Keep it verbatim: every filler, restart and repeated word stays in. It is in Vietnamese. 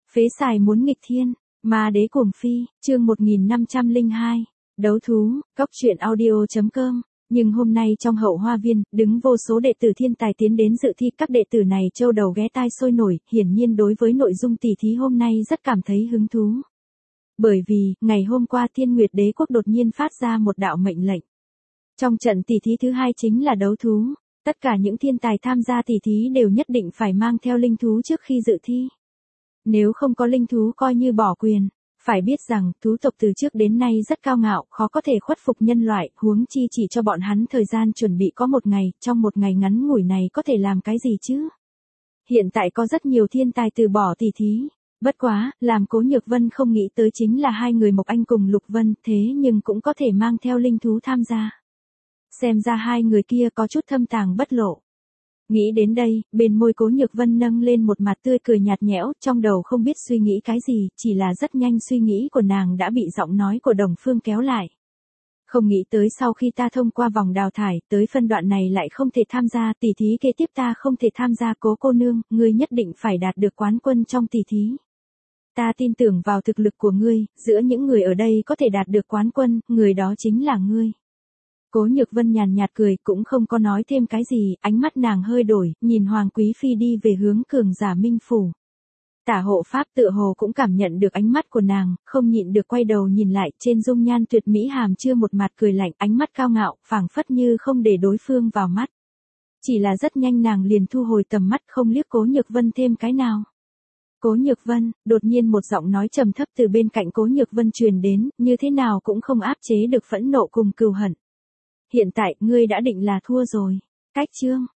Phế xài muốn nghịch thiên, ma đế cuồng phi, chương một nghìn năm trăm lẻ hai, đấu thú, cốc truyện audio chấm com. Nhưng hôm nay trong hậu hoa viên, đứng vô số đệ tử thiên tài tiến đến dự thi, các đệ tử này trâu đầu ghé tai sôi nổi, hiển nhiên đối với nội dung tỷ thí hôm nay rất cảm thấy hứng thú. Bởi vì, ngày hôm qua Thiên Nguyệt Đế Quốc đột nhiên phát ra một đạo mệnh lệnh. Trong trận tỷ thí thứ hai chính là đấu thú, tất cả những thiên tài tham gia tỷ thí đều nhất định phải mang theo linh thú trước khi dự thi. Nếu không có linh thú coi như bỏ quyền. Phải biết rằng, thú tộc từ trước đến nay rất cao ngạo, khó có thể khuất phục nhân loại, huống chi chỉ cho bọn hắn thời gian chuẩn bị có một ngày, trong một ngày ngắn ngủi này có thể làm cái gì chứ? Hiện tại có rất nhiều thiên tài từ bỏ tỷ thí. Bất quá, làm Cố Nhược Vân không nghĩ tới chính là hai người Mộc Anh cùng Lục Vân, thế nhưng cũng có thể mang theo linh thú tham gia. Xem ra hai người kia có chút thâm tàng bất lộ. Nghĩ đến đây, bên môi Cố Nhược Vân nâng lên một mặt tươi cười nhạt nhẽo, trong đầu không biết suy nghĩ cái gì, chỉ là rất nhanh suy nghĩ của nàng đã bị giọng nói của Đồng Phương kéo lại. Không nghĩ tới sau khi ta thông qua vòng đào thải, tới phân đoạn này lại không thể tham gia, tỷ thí kế tiếp ta không thể tham gia. Cố cô nương, ngươi nhất định phải đạt được quán quân trong tỷ thí. Ta tin tưởng vào thực lực của ngươi, giữa những người ở đây có thể đạt được quán quân, người đó chính là ngươi. Cố Nhược Vân nhàn nhạt cười, cũng không có nói thêm cái gì, ánh mắt nàng hơi đổi, nhìn Hoàng Quý Phi đi về hướng cường giả Minh Phủ. Tả hộ pháp tựa hồ cũng cảm nhận được ánh mắt của nàng, không nhịn được quay đầu nhìn lại, trên dung nhan tuyệt mỹ hàm chưa một mặt cười lạnh, ánh mắt cao ngạo, phảng phất như không để đối phương vào mắt. Chỉ là rất nhanh nàng liền thu hồi tầm mắt, không liếc Cố Nhược Vân thêm cái nào. Cố Nhược Vân, đột nhiên một giọng nói trầm thấp từ bên cạnh Cố Nhược Vân truyền đến, như thế nào cũng không áp chế được phẫn nộ cùng cừu hận. Hiện tại, ngươi đã định là thua rồi. Cách chương,